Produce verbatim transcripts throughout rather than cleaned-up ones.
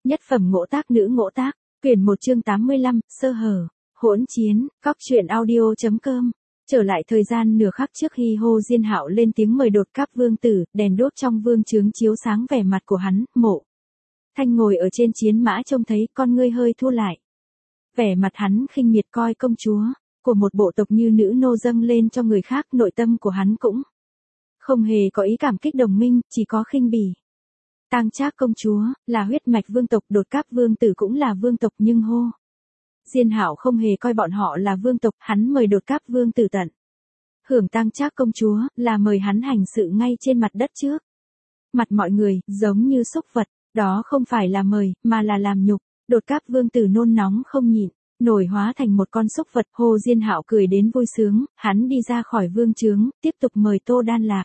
Nhất phẩm ngỗ tác nữ ngỗ tác, quyển một chương tám mươi lăm, sơ hở, hỗn chiến, cóc truyện audio chấm com. Trở lại thời gian nửa khắc trước khi Hồ Diên Hạo lên tiếng mời đột cáp vương tử, đèn đốt trong vương trướng chiếu sáng vẻ mặt của hắn, Mộ Thanh ngồi ở trên chiến mã trông thấy con ngươi hơi thu lại. Vẻ mặt hắn khinh miệt coi công chúa của một bộ tộc như nữ nô dâng lên cho người khác, nội tâm của hắn cũng không hề có ý cảm kích đồng minh, chỉ có khinh bỉ. Tang Trác công chúa là huyết mạch vương tộc, đột cáp vương tử cũng là vương tộc, nhưng Hồ Diên Hạo không hề coi bọn họ là vương tộc, hắn mời đột cáp vương tử tận hưởng Tang Trác công chúa là mời hắn hành sự ngay trên mặt đất trước mặt mọi người, giống như súc vật, đó không phải là mời, mà là làm nhục. Đột cáp vương tử nôn nóng không nhịn nổi hóa thành một con súc vật. Hồ Diên Hạo cười đến vui sướng, hắn đi ra khỏi vương trướng, tiếp tục mời Tô Đan Lạp.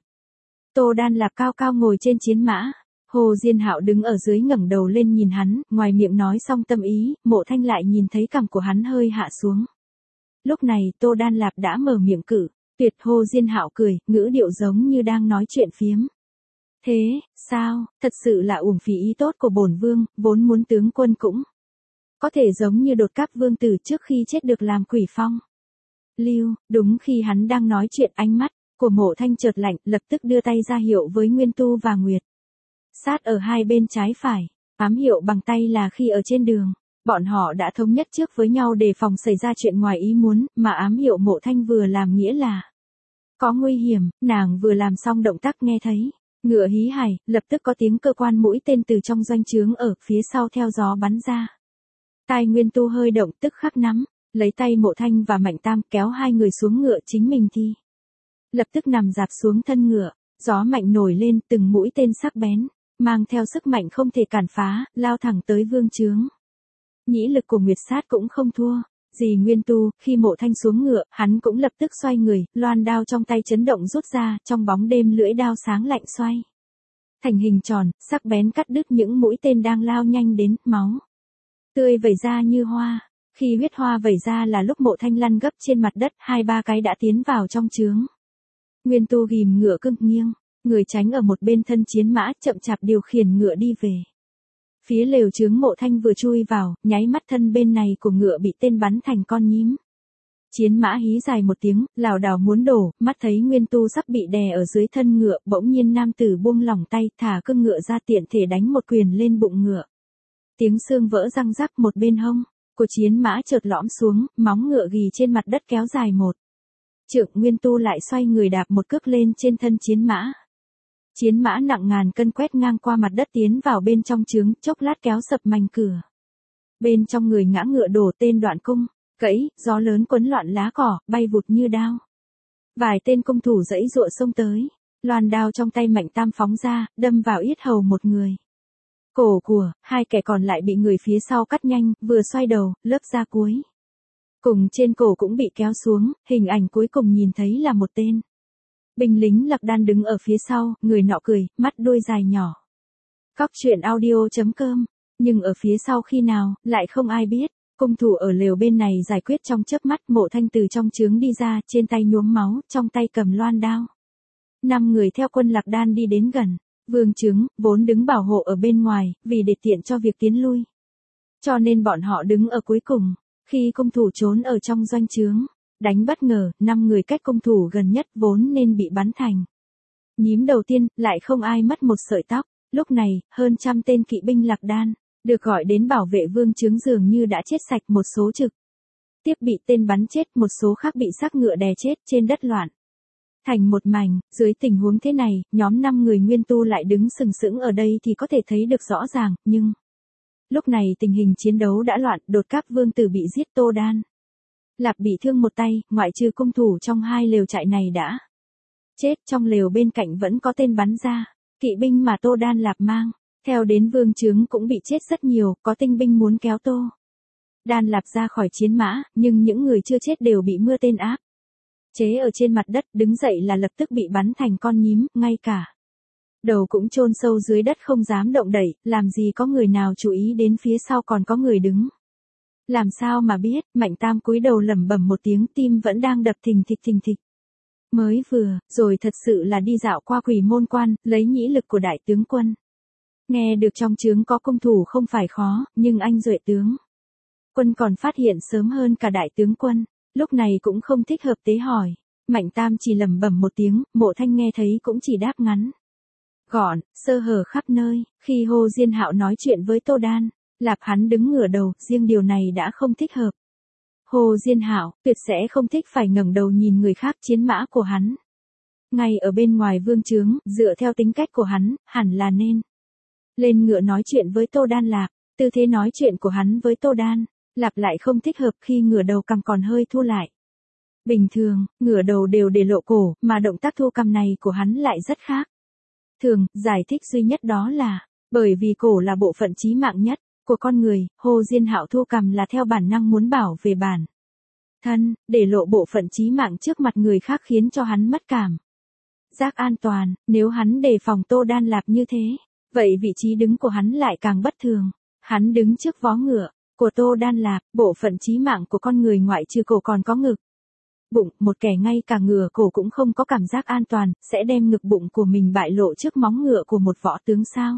Tô Đan Lạp cao cao ngồi trên chiến mã. Hồ Diên Hạo đứng ở dưới ngẩng đầu lên nhìn hắn, ngoài miệng nói xong tâm ý, Mộ Thanh lại nhìn thấy cằm của hắn hơi hạ xuống. Lúc này Tô Đan Lạp đã mở miệng cử tuyệt. Hồ Diên Hạo cười, ngữ điệu giống như đang nói chuyện phiếm. Thế, sao, thật sự là uổng phí ý tốt của bổn vương, vốn muốn tướng quân cũng có thể giống như đột cáp vương tử trước khi chết được làm quỷ phong lưu. Đúng khi hắn đang nói chuyện, ánh mắt của Mộ Thanh chợt lạnh, lập tức đưa tay ra hiệu với Nguyên Tu và Nguyệt Sát ở hai bên trái phải. Ám hiệu bằng tay là khi ở trên đường, bọn họ đã thống nhất trước với nhau đề phòng xảy ra chuyện ngoài ý muốn, mà ám hiệu Mộ Thanh vừa làm nghĩa là có nguy hiểm. Nàng vừa làm xong động tác nghe thấy ngựa hí hài, lập tức có tiếng cơ quan mũi tên từ trong doanh trướng ở phía sau theo gió bắn ra. Tai Nguyên Tu hơi động, tức khắc nắm lấy tay Mộ Thanh và Mạnh Tam, kéo hai người xuống ngựa, chính mình thì lập tức nằm dạp xuống thân ngựa. Gió mạnh nổi lên, từng mũi tên sắc bén mang theo sức mạnh không thể cản phá, lao thẳng tới vương trướng. Nhĩ lực của Nguyệt Sát cũng không thua gì Nguyên Tu, khi Mộ Thanh xuống ngựa, hắn cũng lập tức xoay người, loan đao trong tay chấn động rút ra, trong bóng đêm lưỡi đao sáng lạnh xoay thành hình tròn, sắc bén cắt đứt những mũi tên đang lao nhanh đến. Máu tươi vẩy ra như hoa. Khi huyết hoa vẩy ra là lúc Mộ Thanh lăn gấp trên mặt đất, hai ba cái đã tiến vào trong trướng. Nguyên Tu ghìm ngựa cưng nghiêng người tránh ở một bên thân chiến mã, chậm chạp điều khiển ngựa đi về phía lều trướng. Mộ Thanh vừa chui vào, nháy mắt thân bên này của ngựa bị tên bắn thành con nhím. Chiến mã hí dài một tiếng, lảo đảo muốn đổ, mắt thấy Nguyên Tu sắp bị đè ở dưới thân ngựa, bỗng nhiên nam tử buông lỏng tay, thả cưng ngựa ra, tiện thể đánh một quyền lên bụng ngựa. Tiếng xương vỡ răng rắc, một bên hông của chiến mã chợt lõm xuống, móng ngựa ghì trên mặt đất kéo dài một trượng. Nguyên Tu lại xoay người đạp một cước lên trên thân chiến mã. Chiến mã nặng ngàn cân quét ngang qua mặt đất tiến vào bên trong trướng, chốc lát kéo sập mành cửa. Bên trong người ngã ngựa đổ, tên đoạn cung gãy, gió lớn quấn loạn lá cỏ, bay vụt như đao. Vài tên công thủ giãy giụa xông tới, loan đao trong tay Mạnh Tam phóng ra, đâm vào yết hầu một người. Cổ của hai kẻ còn lại bị người phía sau cắt nhanh, vừa xoay đầu, lớp da cuối cùng trên cổ cũng bị kéo xuống. Hình ảnh cuối cùng nhìn thấy là một tên binh lính Lạc Đan đứng ở phía sau, người nọ cười, mắt đuôi dài nhỏ. Cóc truyện audio chấm com. Nhưng ở phía sau khi nào, lại không ai biết. Cung thủ ở lều bên này giải quyết trong chớp mắt. Mộ Thanh từ trong trướng đi ra, trên tay nhuốm máu, trong tay cầm loan đao. Năm người theo quân Lạc Đan đi đến gần vương trướng, vốn đứng bảo hộ ở bên ngoài, vì để tiện cho việc tiến lui, cho nên bọn họ đứng ở cuối cùng. Khi cung thủ trốn ở trong doanh trướng đánh bất ngờ, năm người cách cung thủ gần nhất vốn nên bị bắn thành nhím đầu tiên, lại không ai mất một sợi tóc. Lúc này, hơn trăm tên kỵ binh Lạc Đan được gọi đến bảo vệ vương trướng dường như đã chết sạch, một số trực tiếp bị tên bắn chết, một số khác bị xác ngựa đè chết trên đất loạn thành một mảnh. Dưới tình huống thế này, nhóm năm người Nguyên Tu lại đứng sừng sững ở đây thì có thể thấy được rõ ràng, nhưng lúc này tình hình chiến đấu đã loạn, đột cáp vương tử bị giết, Tô Đan Lạp bị thương một tay, ngoại trừ cung thủ trong hai lều trại này đã chết, trong lều bên cạnh vẫn có tên bắn ra. Kỵ binh mà Tô Đan Lạp mang theo đến vương trướng cũng bị chết rất nhiều, có tinh binh muốn kéo Tô Đan Lạp ra khỏi chiến mã, nhưng những người chưa chết đều bị mưa tên áp chế ở trên mặt đất, đứng dậy là lập tức bị bắn thành con nhím, ngay cả đầu cũng chôn sâu dưới đất không dám động đậy. Làm gì có người nào chú ý đến phía sau còn có người đứng. Làm sao mà biết. Mạnh Tam cúi đầu lẩm bẩm một tiếng, tim vẫn đang đập thình thịch thình thịch. Mới vừa rồi thật sự là đi dạo qua Quỷ Môn Quan, lấy nhĩ lực của đại tướng quân Nghe được trong trướng có cung thủ không phải khó, nhưng anh Duệ tướng quân còn phát hiện sớm hơn cả đại tướng quân, lúc này cũng không thích hợp tế hỏi. Mạnh Tam chỉ lẩm bẩm một tiếng, Mộ Thanh nghe thấy cũng chỉ đáp ngắn gọn, sơ hở khắp nơi. Khi Hồ Diên Hạo nói chuyện với Tô Đan, Lạp hắn đứng ngửa đầu, riêng điều này đã không thích hợp. Hồ Diên Hạo tuyệt sẽ không thích phải ngẩng đầu nhìn người khác chiến mã của hắn. Ngay ở bên ngoài vương trướng, dựa theo tính cách của hắn, hẳn là nên lên ngựa nói chuyện với Tô Đan Lạp. Tư thế nói chuyện của hắn với Tô Đan Lạp lại không thích hợp khi ngửa đầu cằm còn hơi thu lại. Bình thường, ngửa đầu đều để lộ cổ, mà động tác thu cằm này của hắn lại rất khác. Thường, giải thích duy nhất đó là, bởi vì cổ là bộ phận chí mạng nhất của con người, Hồ Diên Hạo thu cằm là theo bản năng muốn bảo vệ bản thân, để lộ bộ phận chí mạng trước mặt người khác khiến cho hắn mất cảm giác an toàn. Nếu hắn đề phòng Tô Đan Lạp như thế, vậy vị trí đứng của hắn lại càng bất thường. Hắn đứng trước vó ngựa của Tô Đan Lạp, bộ phận chí mạng của con người ngoại trừ cổ còn có ngực, bụng. Một kẻ ngay cả ngựa cổ cũng không có cảm giác an toàn, sẽ đem ngực bụng của mình bại lộ trước móng ngựa của một võ tướng sao?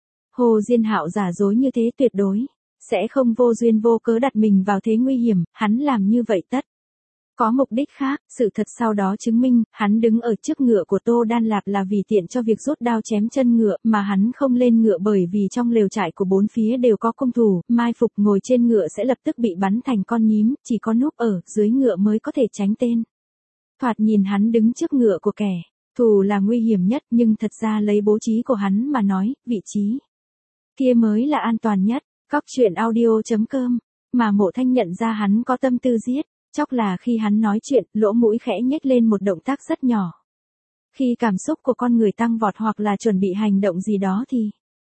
Hồ Diên Hạo giả dối như thế tuyệt đối sẽ không vô duyên vô cớ đặt mình vào thế nguy hiểm, hắn làm như vậy tất có mục đích khác. Sự thật sau đó chứng minh, hắn đứng ở trước ngựa của Tô Đan Lạp là vì tiện cho việc rút đao chém chân ngựa, mà hắn không lên ngựa bởi vì trong lều trại của bốn phía đều có cung thủ, mai phục ngồi trên ngựa sẽ lập tức bị bắn thành con nhím, chỉ có núp ở dưới ngựa mới có thể tránh tên. Thoạt nhìn hắn đứng trước ngựa của kẻ thù là nguy hiểm nhất, nhưng thật ra lấy bố trí của hắn mà nói, vị trí kia mới là an toàn nhất. Cóc truyện audio chấm com, mà Mộ Thanh nhận ra hắn có tâm tư giết chóc là khi hắn nói chuyện, lỗ mũi khẽ nhếch lên một động tác rất nhỏ. Khi cảm xúc của con người tăng vọt hoặc là chuẩn bị hành động gì đó thì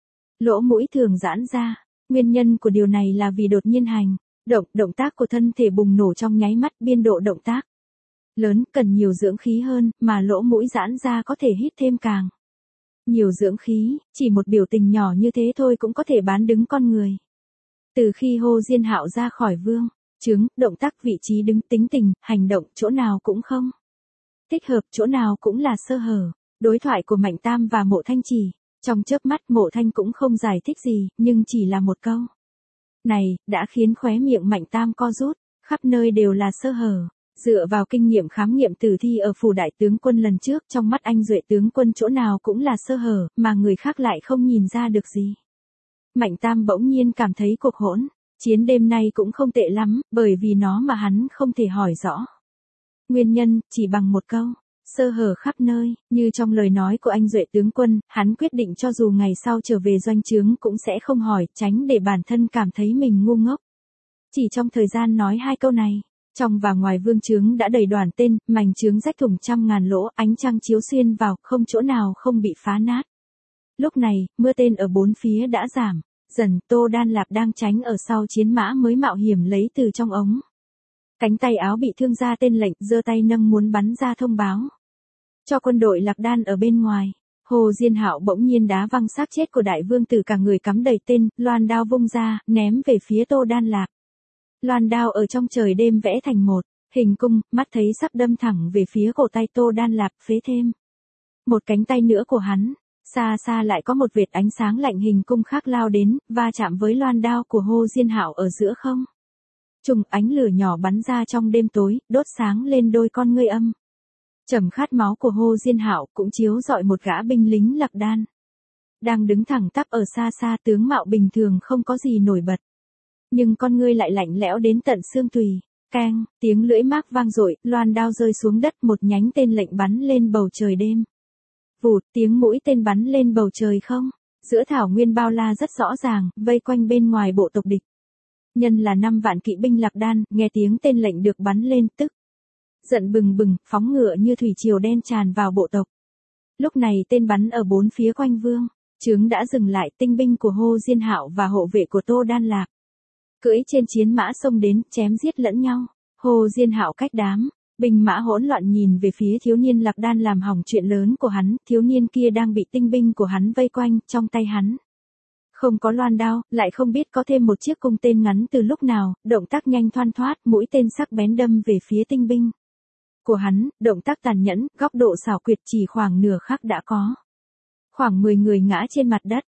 lỗ mũi thường giãn ra. Nguyên nhân của điều này là vì đột nhiên hành động, động tác của thân thể bùng nổ trong nháy mắt, biên độ động tác lớn, cần nhiều dưỡng khí hơn, mà lỗ mũi giãn ra có thể hít thêm càng nhiều dưỡng khí. Chỉ một biểu tình nhỏ như thế thôi cũng có thể bán đứng con người. Từ khi Hồ Diên Hạo ra khỏi vương trướng, động tác, vị trí đứng, tính tình, hành động, chỗ nào cũng không thích hợp, chỗ nào cũng là sơ hở. Đối thoại của Mạnh Tam và Mộ Thanh chỉ trong chớp mắt, Mộ Thanh cũng không giải thích gì, nhưng chỉ là một câu này đã khiến khóe miệng Mạnh Tam co rút. Khắp nơi đều là sơ hở. Dựa vào kinh nghiệm khám nghiệm tử thi ở phủ đại tướng quân lần trước, trong mắt anh Duệ tướng quân chỗ nào cũng là sơ hở, mà người khác lại không nhìn ra được gì. Mạnh Tam bỗng nhiên cảm thấy cuộc hỗn chiến đêm nay cũng không tệ lắm, bởi vì nó mà hắn không thể hỏi rõ nguyên nhân, chỉ bằng một câu sơ hở khắp nơi. Như trong lời nói của anh Duệ tướng quân, hắn quyết định cho dù ngày sau trở về doanh trướng cũng sẽ không hỏi, tránh để bản thân cảm thấy mình ngu ngốc. Chỉ trong thời gian nói hai câu này, trong và ngoài vương trướng đã đầy đoàn tên, mảnh trướng rách thủng trăm ngàn lỗ, ánh trăng chiếu xuyên vào, không chỗ nào không bị phá nát. Lúc này, mưa tên ở bốn phía đã giảm dần. Tô Đan Lạp đang tránh ở sau chiến mã mới mạo hiểm lấy từ trong ống cánh tay áo bị thương ra tên lệnh, giơ tay nâng muốn bắn ra thông báo cho quân đội Lạc Đan ở bên ngoài. Hồ Diên Hạo bỗng nhiên đá văng xác chết của đại vương tử, cả người cắm đầy tên, loan đao vung ra, ném về phía Tô Đan Lạp. Loan đao ở trong trời đêm vẽ thành một hình cung, mắt thấy sắp đâm thẳng về phía cổ tay Tô Đan Lạp, phế thêm một cánh tay nữa của hắn. Xa xa lại có một vệt ánh sáng lạnh hình cung khác lao đến, va chạm với loan đao của Hồ Diên Hạo ở giữa không trung, ánh lửa nhỏ bắn ra trong đêm tối, đốt sáng lên đôi con ngươi âm trầm khát máu của Hồ Diên Hạo, cũng chiếu rọi một gã binh lính Lạc Đan đang đứng thẳng tắp ở xa xa. Tướng mạo bình thường không có gì nổi bật, nhưng con ngươi lại lạnh lẽo đến tận xương tùy. Keng, tiếng lưỡi mác vang dội, loan đao rơi xuống đất, một nhánh tên lệnh bắn lên bầu trời đêm. Vụt, tiếng mũi tên bắn lên bầu trời không. Giữa thảo nguyên bao la rất rõ ràng, vây quanh bên ngoài bộ tộc địch. Nhân là năm vạn kỵ binh Lạc Đan, nghe tiếng tên lệnh được bắn lên, tức giận bừng bừng, phóng ngựa như thủy triều đen tràn vào bộ tộc. Lúc này tên bắn ở bốn phía quanh vương trướng đã dừng lại. Tinh binh của Hồ Diên Hạo và hộ vệ của Tô Đan Lạp cưỡi trên chiến mã xông đến, chém giết lẫn nhau. Hồ Diên Hạo cách đám binh mã hỗn loạn nhìn về phía thiếu niên Lạc Đan làm hỏng chuyện lớn của hắn. Thiếu niên kia đang bị tinh binh của hắn vây quanh, trong tay hắn không có loan đao, lại không biết có thêm một chiếc cung tên ngắn từ lúc nào, động tác nhanh thoăn thoát, mũi tên sắc bén đâm về phía tinh binh của hắn, động tác tàn nhẫn, góc độ xảo quyệt, chỉ khoảng nửa khắc đã có khoảng mười người ngã trên mặt đất.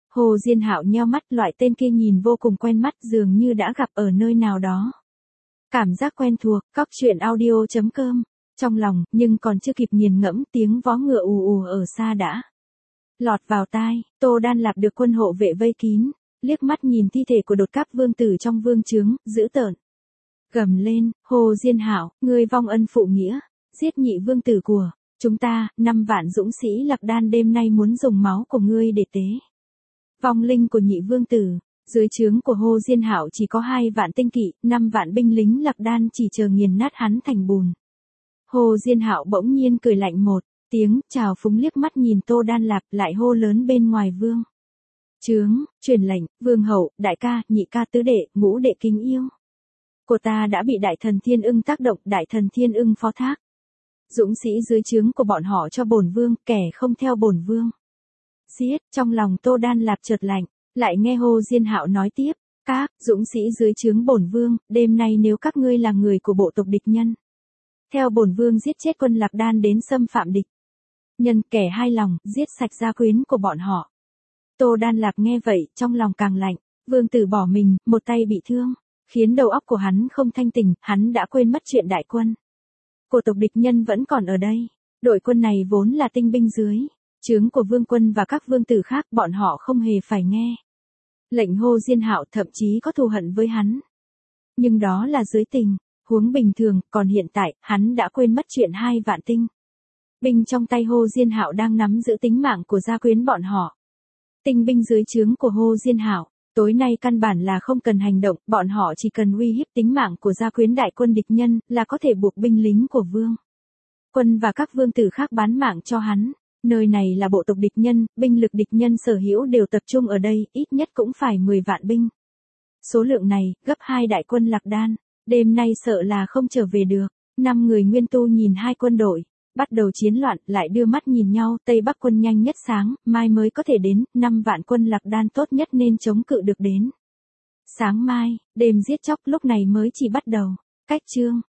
Hồ Diên Hạo nheo mắt, loại tên kia nhìn vô cùng quen mắt, dường như đã gặp ở nơi nào đó. Cảm giác quen thuộc, cóc truyện audio chấm com. Trong lòng, nhưng còn chưa kịp nghiền ngẫm, tiếng vó ngựa ù ù ở xa đã lọt vào tai. Tô Đan Lạp được quân hộ vệ vây kín, liếc mắt nhìn thi thể của đột cáp vương tử trong vương trướng, dữ tợn gầm lên, Hồ Diên Hạo, ngươi vong ân phụ nghĩa, giết nhị vương tử của chúng ta, năm vạn dũng sĩ Lạc Đan đêm nay muốn dùng máu của ngươi để tế vong linh của nhị vương tử. Dưới trướng của Hồ Diên Hạo chỉ có hai vạn tinh kỵ, năm vạn binh lính Lạc Đan chỉ chờ nghiền nát hắn thành bùn. Hồ Diên Hạo bỗng nhiên cười lạnh một tiếng, trào phúng liếc mắt nhìn Tô Đan Lạp, lại hô lớn bên ngoài vương trướng, truyền lệnh, vương hậu, đại ca, nhị ca, tứ đệ, ngũ đệ kính yêu của ta đã bị đại thần Thiên Ưng tác động, đại thần Thiên Ưng phó thác dũng sĩ dưới trướng của bọn họ cho bổn vương, kẻ không theo bổn vương giết. Trong lòng Tô Đan Lạp chợt lạnh, lại nghe Hồ Diên Hạo nói tiếp, các dũng sĩ dưới trướng bổn vương, đêm nay nếu các ngươi là người của bộ tộc địch nhân, theo bổn vương giết chết quân Lạc Đan đến xâm phạm địch nhân, kẻ hai lòng, giết sạch gia quyến của bọn họ. Tô Đan Lạp nghe vậy, trong lòng càng lạnh, vương tử bỏ mình, một tay bị thương, khiến đầu óc của hắn không thanh tỉnh, hắn đã quên mất chuyện đại quân của tộc địch nhân vẫn còn ở đây. Đội quân này vốn là tinh binh dưới trướng của vương quân và các vương tử khác, bọn họ không hề phải nghe lệnh Hồ Diên Hạo, thậm chí có thù hận với hắn. Nhưng đó là dưới tình huống bình thường, còn hiện tại, hắn đã quên mất chuyện hai vạn tinh binh trong tay Hồ Diên Hạo đang nắm giữ tính mạng của gia quyến bọn họ. Tinh binh dưới trướng của Hồ Diên Hạo, tối nay căn bản là không cần hành động, bọn họ chỉ cần uy hiếp tính mạng của gia quyến đại quân địch nhân, là có thể buộc binh lính của vương quân và các vương tử khác bán mạng cho hắn. Nơi này là bộ tộc địch nhân, binh lực địch nhân sở hữu đều tập trung ở đây, ít nhất cũng phải mười vạn binh. Số lượng này, gấp hai đại quân Lạc Đan, đêm nay sợ là không trở về được. Năm người Nguyên Tu nhìn hai quân đội bắt đầu chiến loạn, lại đưa mắt nhìn nhau, Tây Bắc quân nhanh nhất sáng mai mới có thể đến, năm vạn quân Lạc Đan tốt nhất nên chống cự được đến sáng mai. Đêm giết chóc lúc này mới chỉ bắt đầu. Cách chương